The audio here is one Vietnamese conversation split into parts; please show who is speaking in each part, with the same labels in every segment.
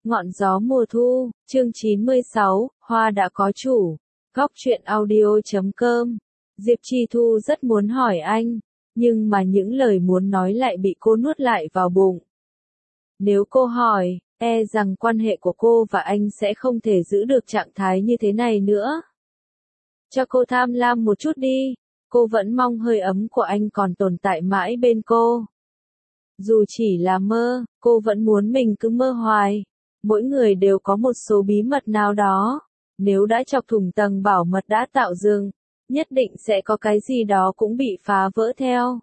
Speaker 1: Ngọn gió mùa thu, chương 96, hoa đã có chủ. Góc truyện audio.com. Diệp Chi Thu rất muốn hỏi anh, nhưng mà những lời muốn nói lại bị cô nuốt lại vào bụng. Nếu cô hỏi, e rằng quan hệ của cô và anh sẽ không thể giữ được trạng thái như thế này nữa. Cho cô tham lam một chút đi, cô vẫn mong hơi ấm của anh còn tồn tại mãi bên cô. Dù chỉ là mơ, cô vẫn muốn mình cứ mơ hoài. Mỗi người đều có một số bí mật nào đó. Nếu đã chọc thủng tầng bảo mật đã tạo dựng, nhất định sẽ có cái gì đó cũng bị phá vỡ theo.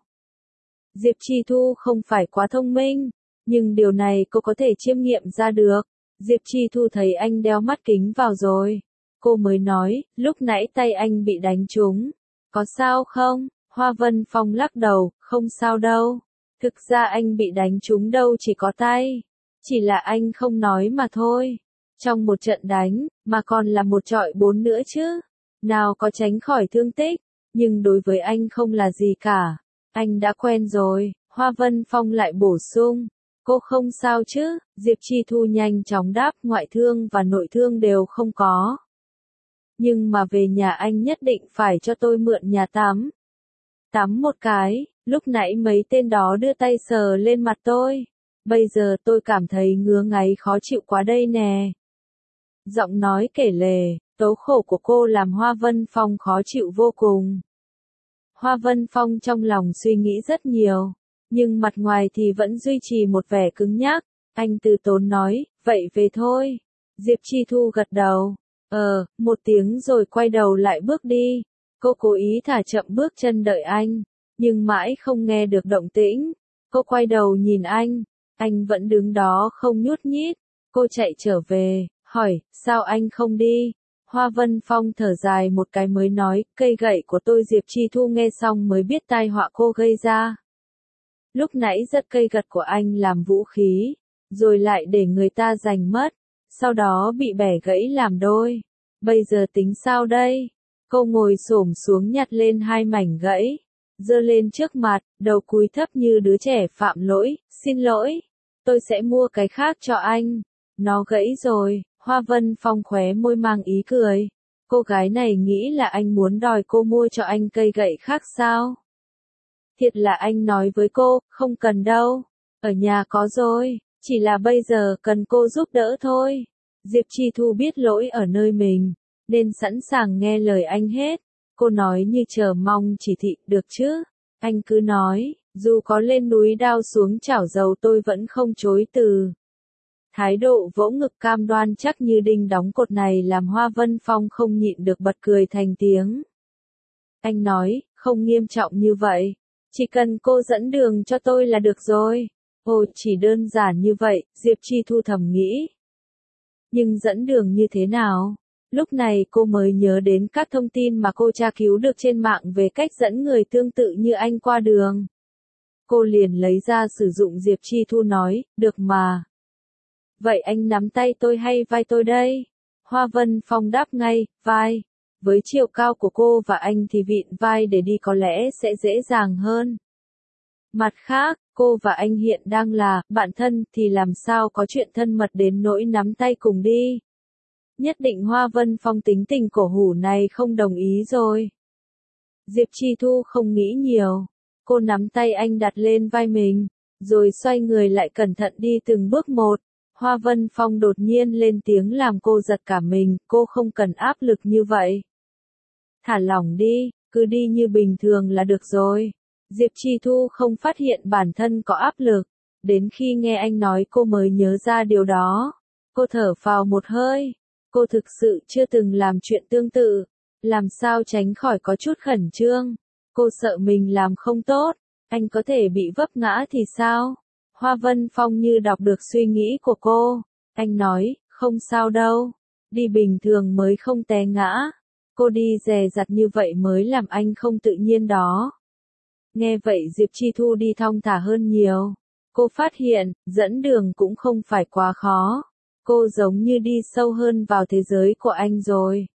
Speaker 1: Diệp Chi Thu không phải quá thông minh, nhưng điều này cô có thể chiêm nghiệm ra được. Diệp Chi Thu thấy anh đeo mắt kính vào rồi. Cô mới nói, lúc nãy tay anh bị đánh trúng. Có sao không? Hoa Vân Phong lắc đầu, không sao đâu. Thực ra anh bị đánh trúng đâu chỉ có tay. Chỉ là anh không nói mà thôi. Trong một trận đánh, mà còn là một chọi 4 nữa chứ. Nào có tránh khỏi thương tích, nhưng đối với anh không là gì cả. Anh đã quen rồi, Hoa Vân Phong lại bổ sung. Cô không sao chứ? Diệp Chi Thu nhanh chóng đáp, ngoại thương và nội thương đều không có. Nhưng mà về nhà anh nhất định phải cho tôi mượn nhà tắm. Tắm một cái, lúc nãy mấy tên đó đưa tay sờ lên mặt tôi. Bây giờ tôi cảm thấy ngứa ngáy khó chịu quá đây nè. Giọng nói kể lể, tố khổ của cô làm Hoa Vân Phong khó chịu vô cùng. Hoa Vân Phong trong lòng suy nghĩ rất nhiều, nhưng mặt ngoài thì vẫn duy trì một vẻ cứng nhắc. Anh từ tốn nói, vậy về thôi. Diệp Chi Thu gật đầu. Một tiếng rồi quay đầu lại bước đi. Cô cố ý thả chậm bước chân đợi anh, nhưng mãi không nghe được động tĩnh. Cô quay đầu nhìn anh vẫn đứng đó không nhúc nhích. Cô chạy trở về, hỏi, sao anh không đi? Hoa Vân Phong thở dài một cái mới nói, cây gậy của tôi. Diệp Chi Thu nghe xong mới biết tai họa cô gây ra. Lúc nãy giật cây gật của anh làm vũ khí, rồi lại để người ta giành mất, sau đó bị bẻ gãy làm đôi. Bây giờ tính sao đây? Cô ngồi xổm xuống nhặt lên hai mảnh gãy, giơ lên trước mặt, đầu cúi thấp như đứa trẻ phạm lỗi, xin lỗi, tôi sẽ mua cái khác cho anh. Nó gãy rồi. Hoa Vân Phong khóe môi mang ý cười. Cô gái này nghĩ là anh muốn đòi cô mua cho anh cây gậy khác sao? Thiệt là anh nói với cô, không cần đâu, ở nhà có rồi, chỉ là bây giờ cần cô giúp đỡ thôi. Diệp Chi Thu biết lỗi ở nơi mình, nên sẵn sàng nghe lời anh hết. Cô nói như chờ mong chỉ thị, được chứ? Anh cứ nói, dù có lên núi đao xuống chảo dầu tôi vẫn không chối từ. Thái độ vỗ ngực cam đoan chắc như đinh đóng cột này làm Hoa Vân Phong không nhịn được bật cười thành tiếng. Anh nói, không nghiêm trọng như vậy. Chỉ cần cô dẫn đường cho tôi là được rồi. Ồ, chỉ đơn giản như vậy, Diệp Chi Thu thầm nghĩ. Nhưng dẫn đường như thế nào? Lúc này cô mới nhớ đến các thông tin mà cô tra cứu được trên mạng về cách dẫn người tương tự như anh qua đường. Cô liền lấy ra sử dụng. Diệp Chi Thu nói, được mà. Vậy anh nắm tay tôi hay vai tôi đây? Hoa Vân Phong đáp ngay, vai. Với chiều cao của cô và anh thì vịn vai để đi có lẽ sẽ dễ dàng hơn. Mặt khác, cô và anh hiện đang là bạn thân thì làm sao có chuyện thân mật đến nỗi nắm tay cùng đi. Nhất định Hoa Vân Phong tính tình cổ hủ này không đồng ý rồi. Diệp Chi Thu không nghĩ nhiều. Cô nắm tay anh đặt lên vai mình, rồi xoay người lại cẩn thận đi từng bước một. Hoa Vân Phong đột nhiên lên tiếng làm cô giật cả mình, cô không cần áp lực như vậy. Thả lỏng đi, cứ đi như bình thường là được rồi. Diệp Chi Thu không phát hiện bản thân có áp lực, đến khi nghe anh nói cô mới nhớ ra điều đó. Cô thở phào một hơi, cô thực sự chưa từng làm chuyện tương tự, làm sao tránh khỏi có chút khẩn trương. Cô sợ mình làm không tốt, anh có thể bị vấp ngã thì sao? Hoa Vân Phong như đọc được suy nghĩ của cô. Anh nói, không sao đâu. Đi bình thường mới không té ngã. Cô đi dè dặt như vậy mới làm anh không tự nhiên đó. Nghe vậy Diệp Chi Thu đi thong thả hơn nhiều. Cô phát hiện, dẫn đường cũng không phải quá khó. Cô giống như đi sâu hơn vào thế giới của anh rồi.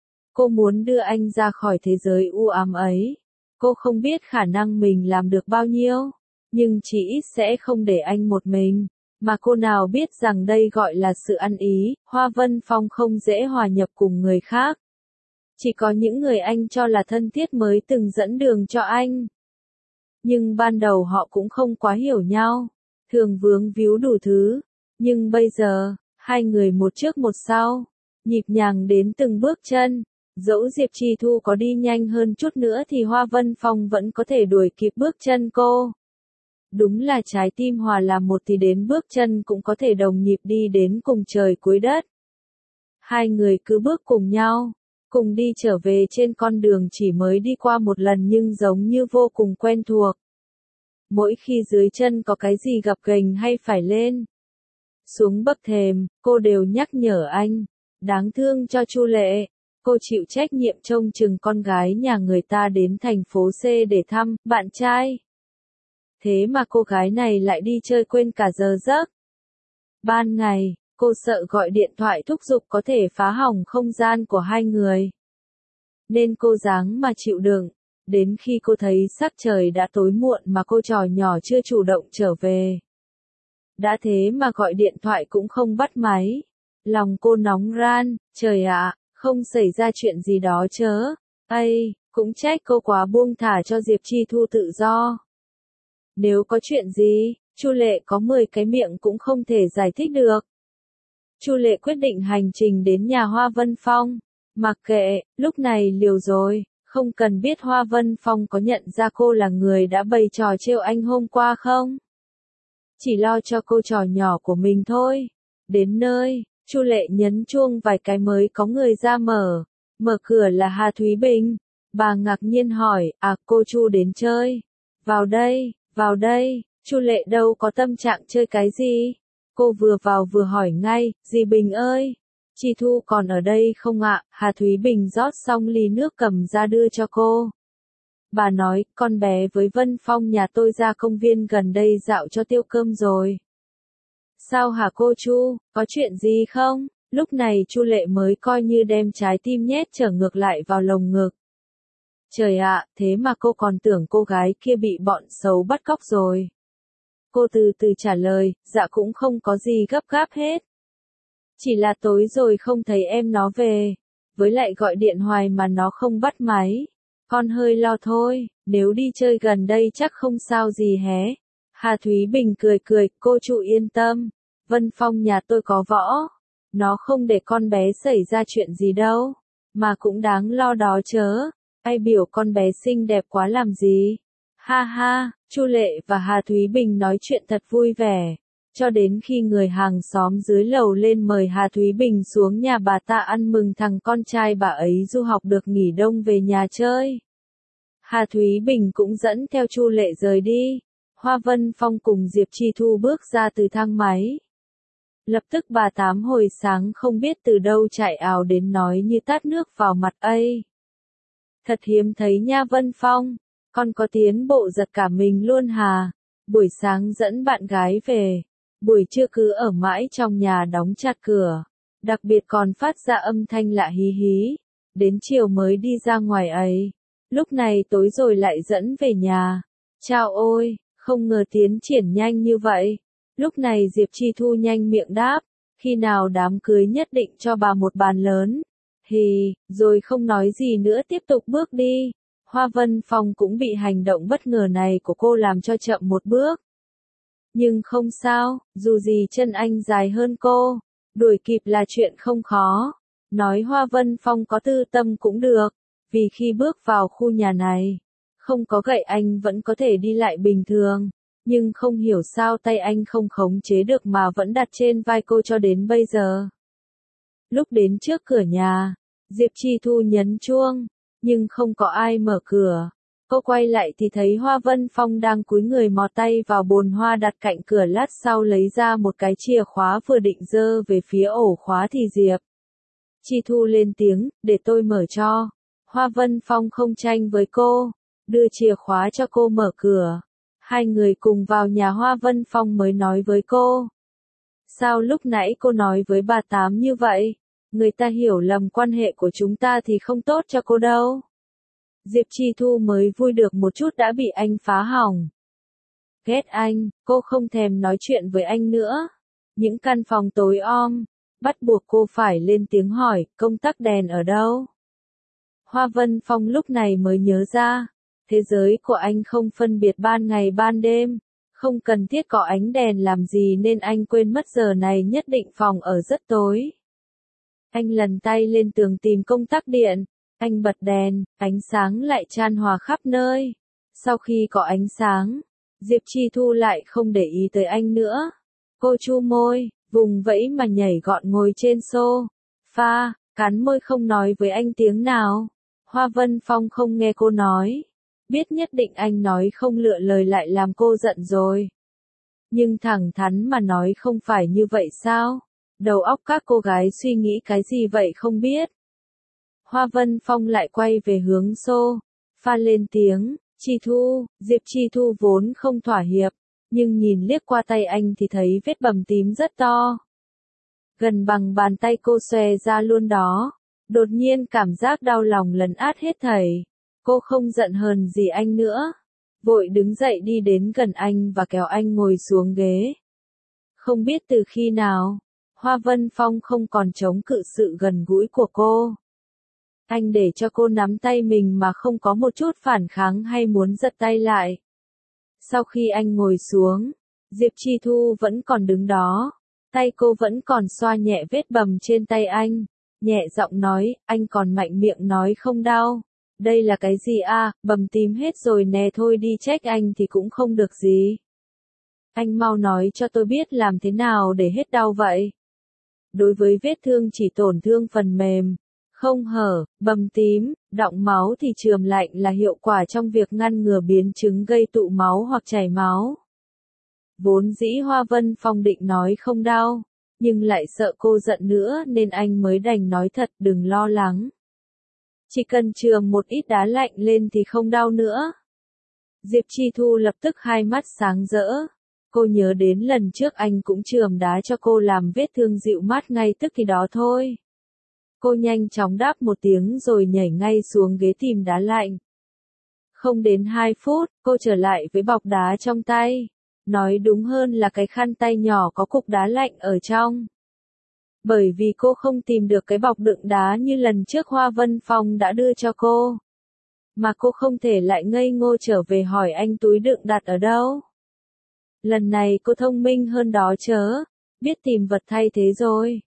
Speaker 1: Cô muốn đưa anh ra khỏi thế giới u ám ấy. Cô không biết khả năng mình làm được bao nhiêu, nhưng chỉ ít sẽ không để anh một mình. Mà cô nào biết rằng đây gọi là sự ăn ý, Hoa Vân Phong không dễ hòa nhập cùng người khác. Chỉ có những người anh cho là thân thiết mới từng dẫn đường cho anh. Nhưng ban đầu họ cũng không quá hiểu nhau, thường vướng víu đủ thứ. Nhưng bây giờ, hai người một trước một sau, nhịp nhàng đến từng bước chân. Dẫu Diệp Trì Thu có đi nhanh hơn chút nữa thì Hoa Vân Phong vẫn có thể đuổi kịp bước chân cô. Đúng là trái tim hòa làm một thì đến bước chân cũng có thể đồng nhịp đi đến cùng trời cuối đất. Hai người cứ bước cùng nhau, cùng đi trở về trên con đường chỉ mới đi qua một lần nhưng giống như vô cùng quen thuộc. Mỗi khi dưới chân có cái gì gập ghềnh hay phải lên xuống bậc thềm, cô đều nhắc nhở anh. Đáng thương cho Chu Lệ, cô chịu trách nhiệm trông chừng con gái nhà người ta đến thành phố C để thăm bạn trai. Thế mà cô gái này lại đi chơi quên cả giờ giấc. Ban ngày, cô sợ gọi điện thoại thúc giục có thể phá hỏng không gian của hai người. Nên cô ráng mà chịu đựng, đến khi cô thấy sắc trời đã tối muộn mà cô trò nhỏ chưa chủ động trở về. Đã thế mà gọi điện thoại cũng không bắt máy. Lòng cô nóng ran, trời ạ, không xảy ra chuyện gì đó chớ. Ây, cũng trách cô quá buông thả cho Diệp Trì Thu tự do. Nếu có chuyện gì, Chu Lệ có 10 cái miệng cũng không thể giải thích được. Chu Lệ quyết định hành trình đến nhà Hoa Vân Phong. Mặc kệ, lúc này liều rồi, không cần biết Hoa Vân Phong có nhận ra cô là người đã bày trò trêu anh hôm qua không. Chỉ lo cho cô trò nhỏ của mình thôi. Đến nơi, Chu Lệ nhấn chuông vài cái mới có người ra mở. Mở cửa là Hà Thúy Bình. Bà ngạc nhiên hỏi, cô Chu đến chơi. Vào đây, Chu Lệ đâu có tâm trạng chơi cái gì. Cô vừa vào vừa hỏi ngay, dì Bình ơi, Trì Thu còn ở đây không ạ? Hà Thúy Bình rót xong ly nước cầm ra đưa cho cô. Bà nói, con bé với Vân Phong nhà tôi ra công viên gần đây dạo cho tiêu cơm rồi. Sao hả cô Chu, có chuyện gì không? Lúc này Chu Lệ mới coi như đem trái tim nhét trở ngược lại vào lồng ngực. Trời ạ, thế mà cô còn tưởng cô gái kia bị bọn xấu bắt cóc rồi. Cô từ từ trả lời, dạ cũng không có gì gấp gáp hết. Chỉ là tối rồi không thấy em nó về. Với lại gọi điện hoài mà nó không bắt máy. Con hơi lo thôi, nếu đi chơi gần đây chắc không sao gì hé. Hà Thúy Bình cười cười, cô Chu yên tâm. Vân Phong nhà tôi có võ. Nó không để con bé xảy ra chuyện gì đâu. Mà cũng đáng lo đó chớ. Ai biểu con bé xinh đẹp quá làm gì. Ha ha, Chu Lệ và Hà Thúy Bình nói chuyện thật vui vẻ. Cho đến khi người hàng xóm dưới lầu lên mời Hà Thúy Bình xuống nhà bà ta ăn mừng thằng con trai bà ấy du học được nghỉ đông về nhà chơi. Hà Thúy Bình cũng dẫn theo Chu Lệ rời đi. Hoa Vân Phong cùng Diệp Trì Thu bước ra từ thang máy. Lập tức bà Tám hồi sáng không biết từ đâu chạy ào đến nói như tát nước vào mặt ấy. Thật hiếm thấy nha Vân Phong, con có tiến bộ giật cả mình luôn hà. Buổi sáng dẫn bạn gái về, buổi trưa cứ ở mãi trong nhà đóng chặt cửa. Đặc biệt còn phát ra âm thanh lạ hí hí. Đến chiều mới đi ra ngoài ấy. Lúc này tối rồi lại dẫn về nhà. Chao ôi, không ngờ tiến triển nhanh như vậy. Lúc này Diệp Trì Thu nhanh miệng đáp, khi nào đám cưới nhất định cho bà một bàn lớn. Rồi không nói gì nữa tiếp tục bước đi. Hoa Vân Phong cũng bị hành động bất ngờ này của cô làm cho chậm một bước. Nhưng không sao, dù gì chân anh dài hơn cô, đuổi kịp là chuyện không khó. Nói Hoa Vân Phong có tư tâm cũng được, vì khi bước vào khu nhà này, không có gậy anh vẫn có thể đi lại bình thường. Nhưng không hiểu sao tay anh không khống chế được mà vẫn đặt trên vai cô cho đến bây giờ. Lúc đến trước cửa nhà, Diệp Trì Thu nhấn chuông, nhưng không có ai mở cửa. Cô quay lại thì thấy Hoa Vân Phong đang cúi người mò tay vào bồn hoa đặt cạnh cửa, lát sau lấy ra một cái chìa khóa vừa định giơ về phía ổ khóa thì Diệp Trì Thu lên tiếng, để tôi mở cho. Hoa Vân Phong không tranh với cô, đưa chìa khóa cho cô mở cửa. Hai người cùng vào nhà Hoa Vân Phong mới nói với cô. Sao lúc nãy cô nói với bà Tám như vậy? Người ta hiểu lầm quan hệ của chúng ta thì không tốt cho cô đâu. Diệp Trì Thu mới vui được một chút đã bị anh phá hỏng. Ghét anh, cô không thèm nói chuyện với anh nữa. những căn phòng tối om, bắt buộc cô phải lên tiếng hỏi, công tắc đèn ở đâu? Hoa Vân Phong lúc này mới nhớ ra, thế giới của anh không phân biệt ban ngày ban đêm, không cần thiết có ánh đèn làm gì nên anh quên mất giờ này nhất định phòng ở rất tối. Anh lần tay lên tường tìm công tắc điện, anh bật đèn, ánh sáng lại chan hòa khắp nơi. Sau khi có ánh sáng, Diệp Chi Thu lại không để ý tới anh nữa. Cô chu môi, vùng vẫy mà nhảy gọn ngồi trên sofa, cắn môi không nói với anh tiếng nào. Hoa Vân Phong không nghe cô nói, biết nhất định anh nói không lựa lời lại làm cô giận rồi. Nhưng thẳng thắn mà nói không phải như vậy sao? Đầu óc các cô gái suy nghĩ cái gì vậy không biết. Hoa Vân Phong lại quay về hướng sofa lên tiếng, Chi Thu. Diệp Chi Thu vốn không thỏa hiệp, nhưng nhìn liếc qua tay anh thì thấy vết bầm tím rất to. Gần bằng bàn tay cô xòe ra luôn đó. Đột nhiên cảm giác đau lòng lấn át hết thảy. Cô không giận hờn gì anh nữa. Vội đứng dậy đi đến gần anh và kéo anh ngồi xuống ghế. Không biết từ khi nào, Hoa Vân Phong không còn chống cự sự gần gũi của cô. Anh để cho cô nắm tay mình mà không có một chút phản kháng hay muốn giật tay lại. Sau khi anh ngồi xuống, Diệp Chi Thu vẫn còn đứng đó. Tay cô vẫn còn xoa nhẹ vết bầm trên tay anh. Nhẹ giọng nói, anh còn mạnh miệng nói không đau. Đây là cái gì à, bầm tím hết rồi nè, thôi đi trách anh thì cũng không được gì. Anh mau nói cho tôi biết làm thế nào để hết đau vậy. Đối với vết thương chỉ tổn thương phần mềm, không hở, bầm tím, đọng máu thì chườm lạnh là hiệu quả trong việc ngăn ngừa biến chứng gây tụ máu hoặc chảy máu. Vốn dĩ Hoa Vân Phong định nói không đau, nhưng lại sợ cô giận nữa nên anh mới đành nói thật, đừng lo lắng. Chỉ cần chườm một ít đá lạnh lên thì không đau nữa. Diệp Chi Thu lập tức hai mắt sáng rỡ. Cô nhớ đến lần trước anh cũng chườm đá cho cô làm vết thương dịu mát ngay tức thì đó thôi. Cô nhanh chóng đáp một tiếng rồi nhảy ngay xuống ghế tìm đá lạnh. Không đến 2 phút, cô trở lại với bọc đá trong tay. Nói đúng hơn là cái khăn tay nhỏ có cục đá lạnh ở trong. Bởi vì cô không tìm được cái bọc đựng đá như lần trước Hoa Vân Phong đã đưa cho cô. Mà cô không thể lại ngây ngô trở về hỏi anh túi đựng đặt ở đâu. Lần này cô thông minh hơn đó chớ, biết tìm vật thay thế rồi.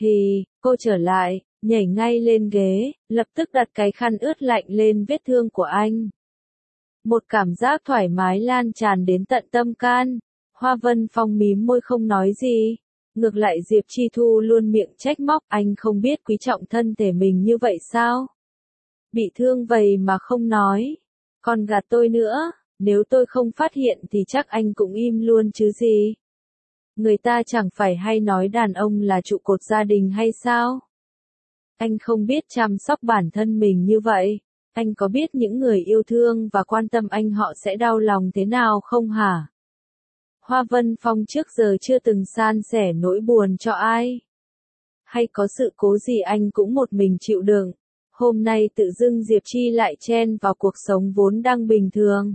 Speaker 1: Cô trở lại, nhảy ngay lên ghế, lập tức đặt cái khăn ướt lạnh lên vết thương của anh. Một cảm giác thoải mái lan tràn đến tận tâm can. Hoa Vân Phong mím môi không nói gì. Ngược lại Diệp Chi Thu luôn miệng trách móc, anh không biết quý trọng thân thể mình như vậy sao? Bị thương vậy mà không nói. Còn gạt tôi nữa, nếu tôi không phát hiện thì chắc anh cũng im luôn chứ gì. Người ta chẳng phải hay nói đàn ông là trụ cột gia đình hay sao? Anh không biết chăm sóc bản thân mình như vậy. Anh có biết những người yêu thương và quan tâm anh họ sẽ đau lòng thế nào không hả? Hoa Vân Phong trước giờ chưa từng san sẻ nỗi buồn cho ai. Hay có sự cố gì anh cũng một mình chịu đựng. Hôm nay tự dưng Diệp Chi lại chen vào cuộc sống vốn đang bình thường.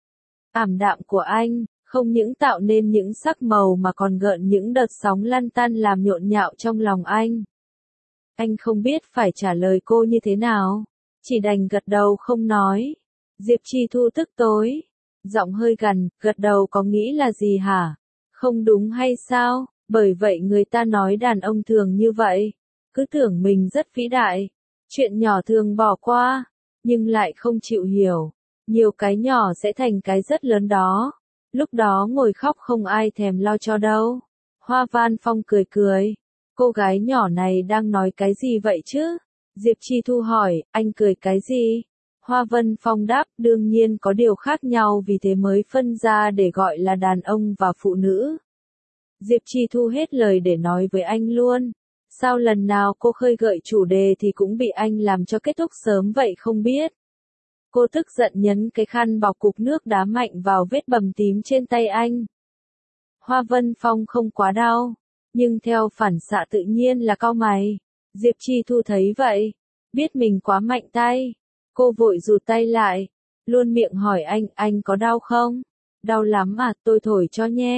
Speaker 1: Ảm đạm của anh, không những tạo nên những sắc màu mà còn gợn những đợt sóng lăn tăn làm nhộn nhạo trong lòng anh. Anh không biết phải trả lời cô như thế nào. Chỉ đành gật đầu không nói. Diệp Chi Thu tức tối. Giọng hơi gằn, gật đầu có nghĩ là gì hả? Không đúng hay sao? Bởi vậy người ta nói đàn ông thường như vậy. Cứ tưởng mình rất vĩ đại. Chuyện nhỏ thường bỏ qua. Nhưng lại không chịu hiểu. Nhiều cái nhỏ sẽ thành cái rất lớn đó. Lúc đó ngồi khóc không ai thèm lo cho đâu. Hoa Vân Phong cười cười. Cô gái nhỏ này đang nói cái gì vậy chứ? Diệp Chi Thu hỏi, anh cười cái gì? Hoa Vân Phong đáp, đương nhiên có điều khác nhau vì thế mới phân ra để gọi là đàn ông và phụ nữ. Diệp Chi Thu hết lời để nói với anh luôn. Sao lần nào cô khơi gợi chủ đề thì cũng bị anh làm cho kết thúc sớm vậy không biết. Cô tức giận nhấn cái khăn bọc cục nước đá mạnh vào vết bầm tím trên tay anh. Hoa Vân Phong không quá đau, nhưng theo phản xạ tự nhiên là cau mày. Diệp Chi Thu thấy vậy, biết mình quá mạnh tay. Cô vội rụt tay lại, luôn miệng hỏi anh có đau không? Đau lắm à, tôi thổi cho nhé.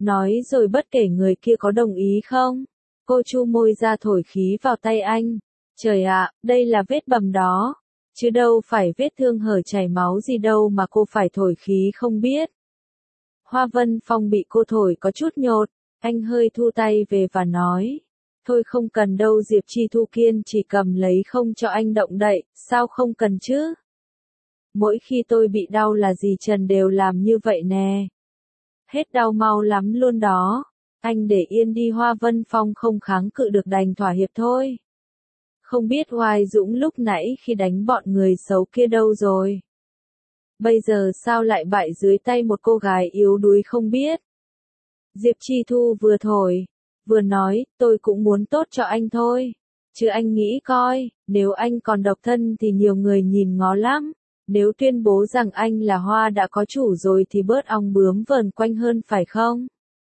Speaker 1: Nói rồi bất kể người kia có đồng ý không. Cô chu môi ra thổi khí vào tay anh. Trời ạ, đây là vết bầm đó. Chứ đâu phải vết thương hở chảy máu gì đâu mà cô phải thổi khí không biết. Hoa Vân Phong bị cô thổi có chút nhột. Anh hơi thu tay về và nói. Thôi không cần đâu, Diệp Chi Thu kiên chỉ cầm lấy không cho anh động đậy, sao không cần chứ? Mỗi khi tôi bị đau là dì Trần đều làm như vậy nè. Hết đau mau lắm luôn đó. Anh để yên đi. Hoa Vân Phong không kháng cự được đành thỏa hiệp thôi. Không biết Hoài Dũng lúc nãy khi đánh bọn người xấu kia đâu rồi. Bây giờ sao lại bại dưới tay một cô gái yếu đuối không biết. Diệp Chi Thu vừa thổi, vừa nói, tôi cũng muốn tốt cho anh thôi. Chứ anh nghĩ coi, nếu anh còn độc thân thì nhiều người nhìn ngó lắm. Nếu tuyên bố rằng anh là Hoa đã có chủ rồi thì bớt ong bướm vờn quanh hơn phải không?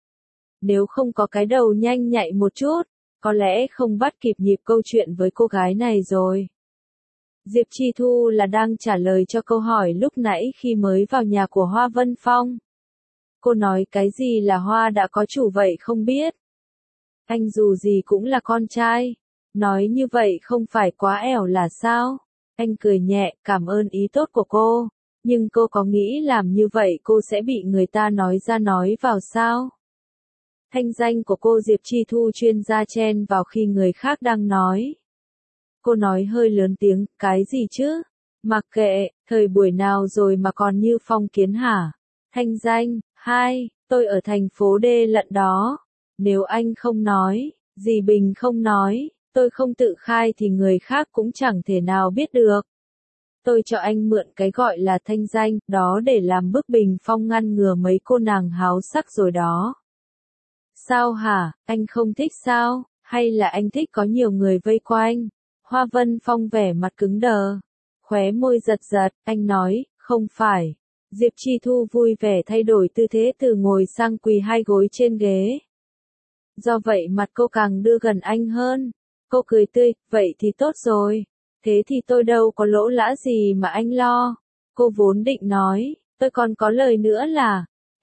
Speaker 1: Nếu không có cái đầu nhanh nhạy một chút, có lẽ không bắt kịp nhịp câu chuyện với cô gái này rồi. Diệp Chi Thu là đang trả lời cho câu hỏi lúc nãy khi mới vào nhà của Hoa Vân Phong. Cô nói cái gì là Hoa đã có chủ vậy không biết. Anh dù gì cũng là con trai. Nói như vậy không phải quá ẻo là sao? Anh cười nhẹ, cảm ơn ý tốt của cô. Nhưng cô có nghĩ làm như vậy cô sẽ bị người ta nói ra nói vào sao? Thanh danh của cô Diệp Chi Thu chuyên gia chen vào khi người khác đang nói. Cô nói hơi lớn tiếng, cái gì chứ? Mặc kệ, thời buổi nào rồi mà còn như phong kiến hả? Thanh danh, tôi ở thành phố D lận đó. Nếu anh không nói, dì Bình không nói, tôi không tự khai thì người khác cũng chẳng thể nào biết được. Tôi cho anh mượn cái gọi là thanh danh, đó để làm bức bình phong ngăn ngừa mấy cô nàng háo sắc rồi đó. Sao hả, anh không thích sao, hay là anh thích có nhiều người vây quanh? Hoa Vân Phong vẻ mặt cứng đờ, khóe môi giật giật, anh nói, không phải. Diệp Chi Thu vui vẻ thay đổi tư thế từ ngồi sang quỳ hai gối trên ghế. Do vậy mặt cô càng đưa gần anh hơn. Cô cười tươi, vậy thì tốt rồi. Thế thì tôi đâu có lỗ lã gì mà anh lo. Cô vốn định nói, tôi còn có lời nữa là,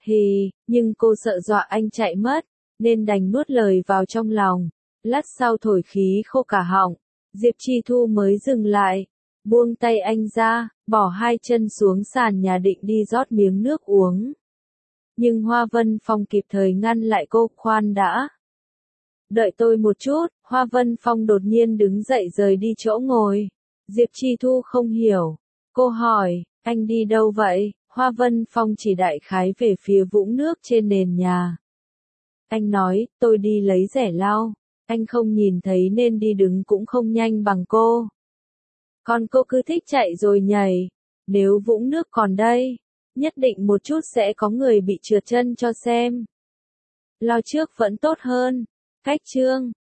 Speaker 1: nhưng cô sợ dọa anh chạy mất, nên đành nuốt lời vào trong lòng. Lát sau thổi khí khô cả họng, Diệp Chi Thu mới dừng lại, buông tay anh ra, bỏ hai chân xuống sàn nhà định đi rót miếng nước uống. Nhưng Hoa Vân Phong kịp thời ngăn lại cô, khoan đã. Đợi tôi một chút, Hoa Vân Phong đột nhiên đứng dậy rời đi chỗ ngồi. Diệp Chi Thu không hiểu. Cô hỏi, anh đi đâu vậy? Hoa Vân Phong chỉ đại khái về phía vũng nước trên nền nhà. Anh nói, tôi đi lấy rẻ lau. Anh không nhìn thấy nên đi đứng cũng không nhanh bằng cô. Còn cô cứ thích chạy rồi nhảy. Nếu vũng nước còn đây, nhất định một chút sẽ có người bị trượt chân cho xem. Lau trước vẫn tốt hơn. Cách chương